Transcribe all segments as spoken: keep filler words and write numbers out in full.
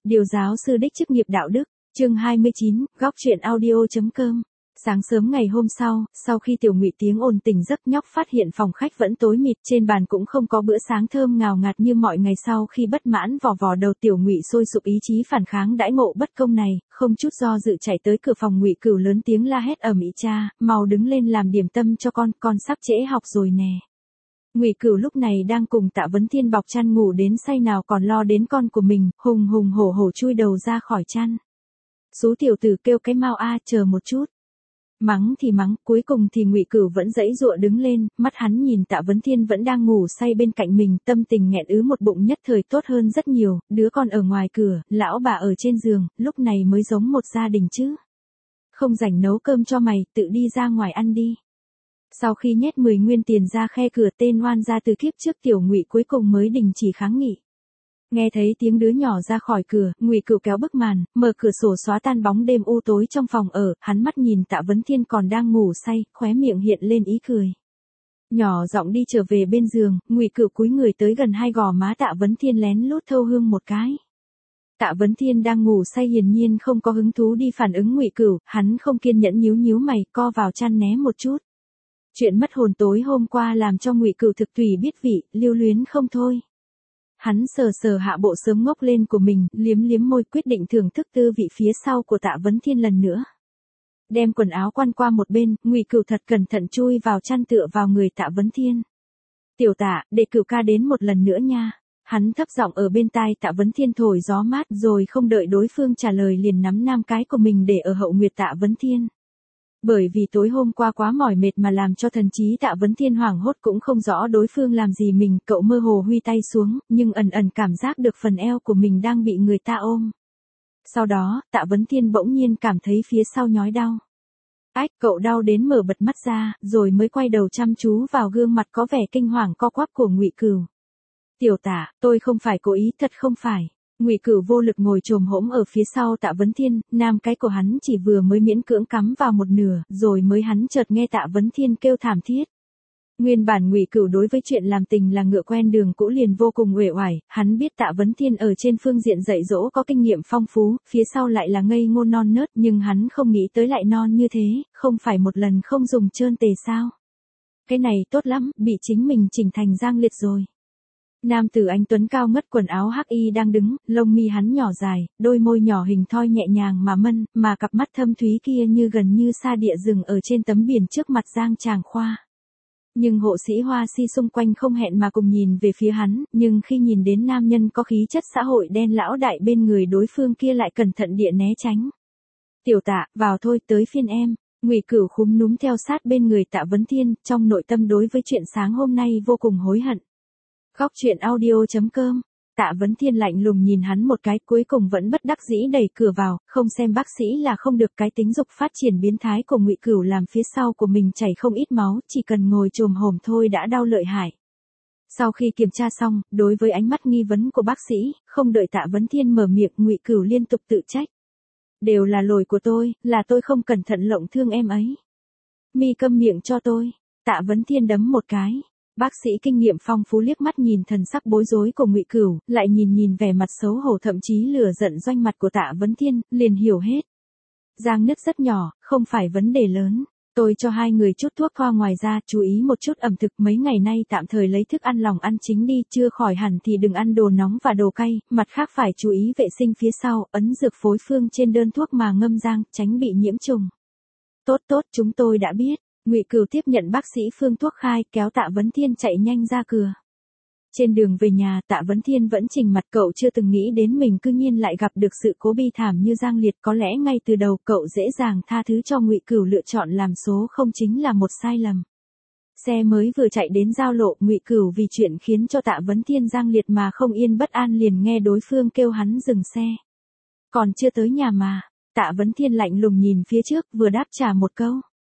Điều giáo sư đích chức nghiệp đạo đức, chương hai mươi chín, góc truyện audio.com. Sáng sớm ngày hôm sau, sau khi Tiểu Ngụy tiếng ồn tỉnh giấc nhóc phát hiện phòng khách vẫn tối mịt, trên bàn cũng không có bữa sáng thơm ngào ngạt như mọi ngày. Sau khi bất mãn vò vò đầu, Tiểu Ngụy sôi sục ý chí phản kháng đãi ngộ bất công này, không chút do dự chạy tới cửa phòng Ngụy Cửu lớn tiếng la hét ầm ĩ: "Cha, mau đứng lên làm điểm tâm cho con, con sắp trễ học rồi nè." Ngụy Cửu lúc này đang cùng Tạ Vấn Thiên bọc chăn ngủ đến say, nào còn lo đến con của mình, hùng hùng hổ hổ chui đầu ra khỏi chăn. "Xú tiểu tử, kêu cái mau a, chờ một chút." Mắng thì mắng, cuối cùng thì Ngụy Cửu vẫn giãy giụa đứng lên, mắt hắn nhìn Tạ Vấn Thiên vẫn đang ngủ say bên cạnh mình, tâm tình nghẹn ứ một bụng nhất thời tốt hơn rất nhiều, đứa con ở ngoài cửa, lão bà ở trên giường, lúc này mới giống một gia đình chứ. "Không rảnh nấu cơm cho mày, tự đi ra ngoài ăn đi." Sau khi nhét mười nguyên tiền ra khe cửa, tên oan gia từ kiếp trước Tiểu Ngụy cuối cùng mới đình chỉ kháng nghị. Nghe thấy tiếng đứa nhỏ ra khỏi cửa, Ngụy Cửu kéo bức màn, mở cửa sổ xóa tan bóng đêm u tối trong phòng ở, hắn mắt nhìn Tạ Vấn Thiên còn đang ngủ say, khóe miệng hiện lên ý cười. Nhỏ giọng đi trở về bên giường, Ngụy Cửu cúi người tới gần hai gò má Tạ Vấn Thiên lén lút thâu hương một cái. Tạ Vấn Thiên đang ngủ say hiển nhiên không có hứng thú đi phản ứng Ngụy Cửu, hắn không kiên nhẫn nhíu nhíu mày, co vào chăn né một chút. Chuyện mất hồn tối hôm qua làm cho Ngụy Cửu thực tùy biết vị, lưu luyến không thôi. Hắn sờ sờ hạ bộ sớm ngốc lên của mình, liếm liếm môi, quyết định thưởng thức tư vị phía sau của Tạ Vấn Thiên lần nữa. Đem quần áo quăn qua một bên, Ngụy Cửu thật cẩn thận chui vào chăn tựa vào người Tạ Vấn Thiên. "Tiểu Tạ, để Cửu ca đến một lần nữa nha." Hắn thấp giọng ở bên tai Tạ Vấn Thiên thổi gió mát, rồi không đợi đối phương trả lời liền nắm nam cái của mình để ở hậu nguyệt Tạ Vấn Thiên. Bởi vì tối hôm qua quá mỏi mệt mà làm cho thần trí Tạ Vấn Thiên hoảng hốt, cũng không rõ đối phương làm gì mình, cậu mơ hồ huy tay xuống, nhưng ẩn ẩn cảm giác được phần eo của mình đang bị người ta ôm. Sau đó, Tạ Vấn Thiên bỗng nhiên cảm thấy phía sau nhói đau. Ách, cậu đau đến mở bật mắt ra, rồi mới quay đầu chăm chú vào gương mặt có vẻ kinh hoàng co quắp của Ngụy Cửu. "Tiểu Tạ, tôi không phải cố ý, thật không phải." Ngụy Cửu vô lực ngồi chồm hổm ở phía sau Tạ Vấn Thiên, nam cái của hắn chỉ vừa mới miễn cưỡng cắm vào một nửa, rồi mới hắn chợt nghe Tạ Vấn Thiên kêu thảm thiết. Nguyên bản Ngụy Cửu đối với chuyện làm tình là ngựa quen đường cũ liền vô cùng uể oải, hắn biết Tạ Vấn Thiên ở trên phương diện dạy dỗ có kinh nghiệm phong phú, phía sau lại là ngây ngô non nớt, nhưng hắn không nghĩ tới lại non như thế, không phải một lần không dùng trơn tề sao? Cái này tốt lắm, bị chính mình chỉnh thành Giang Liệt rồi. Nam tử anh tuấn cao ngất quần áo hắc y đang đứng, lông mi hắn nhỏ dài, đôi môi nhỏ hình thoi nhẹ nhàng mà mân, mà cặp mắt thâm thúy kia như gần như sa địa rừng ở trên tấm biển trước mặt Giang Tràng Khoa. Nhưng hộ sĩ Hoa Si xung quanh không hẹn mà cùng nhìn về phía hắn, nhưng khi nhìn đến nam nhân có khí chất xã hội đen lão đại bên người đối phương kia lại cẩn thận địa né tránh. "Tiểu Tạ, vào thôi, tới phiên em." Ngụy Cửu khúm núm theo sát bên người Tạ Vấn Thiên, trong nội tâm đối với chuyện sáng hôm nay vô cùng hối hận. Góc truyện audio.com. Tạ Vấn Thiên lạnh lùng nhìn hắn một cái, cuối cùng vẫn bất đắc dĩ đẩy cửa vào, không xem bác sĩ là không được, cái tính dục phát triển biến thái của Ngụy Cửu làm phía sau của mình chảy không ít máu, chỉ cần ngồi chồm hổm thôi đã đau lợi hại. Sau khi kiểm tra xong, đối với ánh mắt nghi vấn của bác sĩ, không đợi Tạ Vấn Thiên mở miệng, Ngụy Cửu liên tục tự trách. "Đều là lỗi của tôi, là tôi không cẩn thận lộng thương em ấy. Mi câm miệng cho tôi." Tạ Vấn Thiên đấm một cái. Bác sĩ kinh nghiệm phong phú liếc mắt nhìn thần sắc bối rối của Ngụy Cửu, lại nhìn nhìn vẻ mặt xấu hổ thậm chí lửa giận doanh mặt của Tạ Vấn Thiên, liền hiểu hết. "Giang nứt rất nhỏ, không phải vấn đề lớn. Tôi cho hai người chút thuốc thoa, ngoài ra chú ý một chút ẩm thực, mấy ngày nay tạm thời lấy thức ăn lòng ăn chính đi, chưa khỏi hẳn thì đừng ăn đồ nóng và đồ cay, mặt khác phải chú ý vệ sinh phía sau, ấn dược phối phương trên đơn thuốc mà ngâm rang, tránh bị nhiễm trùng." "Tốt tốt, chúng tôi đã biết." Ngụy Cửu tiếp nhận bác sĩ phương thuốc khai, kéo Tạ Vấn Thiên chạy nhanh ra cửa. Trên đường về nhà, Tạ Vấn Thiên vẫn chỉnh mặt, cậu chưa từng nghĩ đến mình cư nhiên lại gặp được sự cố bi thảm như Giang Liệt, có lẽ ngay từ đầu cậu dễ dàng tha thứ cho Ngụy Cửu lựa chọn làm số không chính là một sai lầm. Xe mới vừa chạy đến giao lộ, Ngụy Cửu vì chuyện khiến cho Tạ Vấn Thiên Giang Liệt mà không yên bất an, liền nghe đối phương kêu hắn dừng xe. "Còn chưa tới nhà mà." Tạ Vấn Thiên lạnh lùng nhìn phía trước, vừa đáp trả một câu.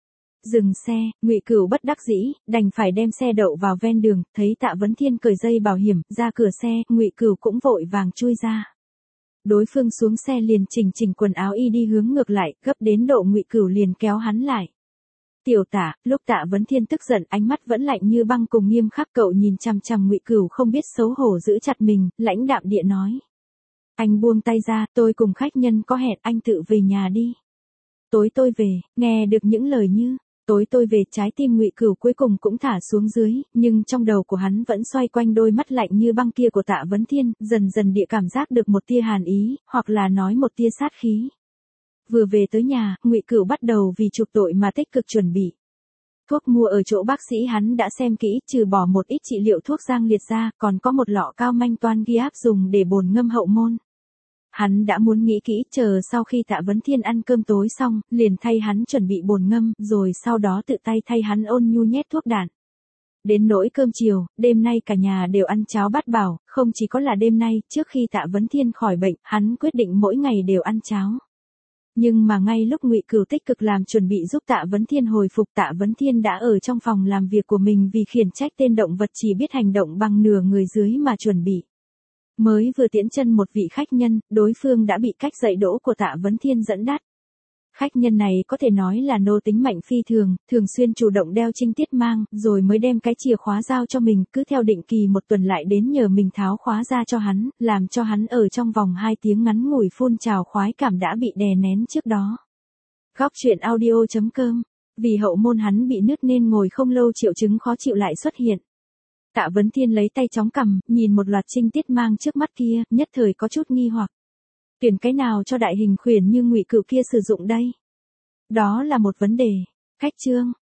Dừng xe, Ngụy Cửu bất đắc dĩ, đành phải đem xe đậu vào ven đường, thấy Tạ Vấn Thiên cởi dây bảo hiểm, ra cửa xe, Ngụy Cửu cũng vội vàng chui ra. Đối phương xuống xe liền chỉnh chỉnh quần áo y đi hướng ngược lại, gấp đến độ Ngụy Cửu liền kéo hắn lại. "Tiểu Tạ." Lúc Tạ Vấn Thiên tức giận, ánh mắt vẫn lạnh như băng cùng nghiêm khắc, cậu nhìn chằm chằm Ngụy Cửu không biết xấu hổ giữ chặt mình, lãnh đạm địa nói: Anh buông tay ra, tôi cùng khách nhân có hẹn, anh tự về nhà đi. Tối tôi về, nghe được những lời như, tối tôi về, trái tim Ngụy Cửu cuối cùng cũng thả xuống dưới, nhưng trong đầu của hắn vẫn xoay quanh đôi mắt lạnh như băng kia của Tạ Vấn Thiên, dần dần địa cảm giác được một tia hàn ý, hoặc là nói một tia sát khí. Vừa về tới nhà, Ngụy Cửu bắt đầu vì chuộc tội mà tích cực chuẩn bị. Thuốc mua ở chỗ bác sĩ hắn đã xem kỹ, trừ bỏ một ít trị liệu thuốc giang liệt ra, còn có một lọ cao manh toan ghi áp dùng để bồn ngâm hậu môn. Hắn đã muốn nghĩ kỹ, chờ sau khi Tạ Vấn Thiên ăn cơm tối xong, liền thay hắn chuẩn bị bồn ngâm, rồi sau đó tự tay thay hắn ôn nhu nhét thuốc đạn. Đến nỗi cơm chiều, đêm nay cả nhà đều ăn cháo bát bảo, không chỉ có là đêm nay, trước khi Tạ Vấn Thiên khỏi bệnh, hắn quyết định mỗi ngày đều ăn cháo. Nhưng mà ngay lúc Ngụy Cửu tích cực làm chuẩn bị giúp Tạ Vấn Thiên hồi phục, Tạ Vấn Thiên đã ở trong phòng làm việc của mình vì khiển trách tên động vật chỉ biết hành động bằng nửa người dưới mà chuẩn bị. Mới vừa tiễn chân một vị khách nhân, đối phương đã bị cách dạy dỗ của Tạ Vấn Thiên dẫn dắt. Khách nhân này có thể nói là nô tính mạnh phi thường, thường xuyên chủ động đeo trinh tiết mang, rồi mới đem cái chìa khóa giao cho mình, cứ theo định kỳ một tuần lại đến nhờ mình tháo khóa ra cho hắn, làm cho hắn ở trong vòng hai tiếng ngắn ngủi phun trào khoái cảm đã bị đè nén trước đó. Góc truyện audio chấm com. Vì hậu môn hắn bị nứt nên ngồi không lâu triệu chứng khó chịu lại xuất hiện. Tạ Vấn Thiên lấy tay chống cằm, nhìn một loạt trinh tiết mang trước mắt kia, nhất thời có chút nghi hoặc. Tuyển cái nào cho đại hình khuyển như Ngụy Cửu kia sử dụng đây? Đó là một vấn đề. Khách trương,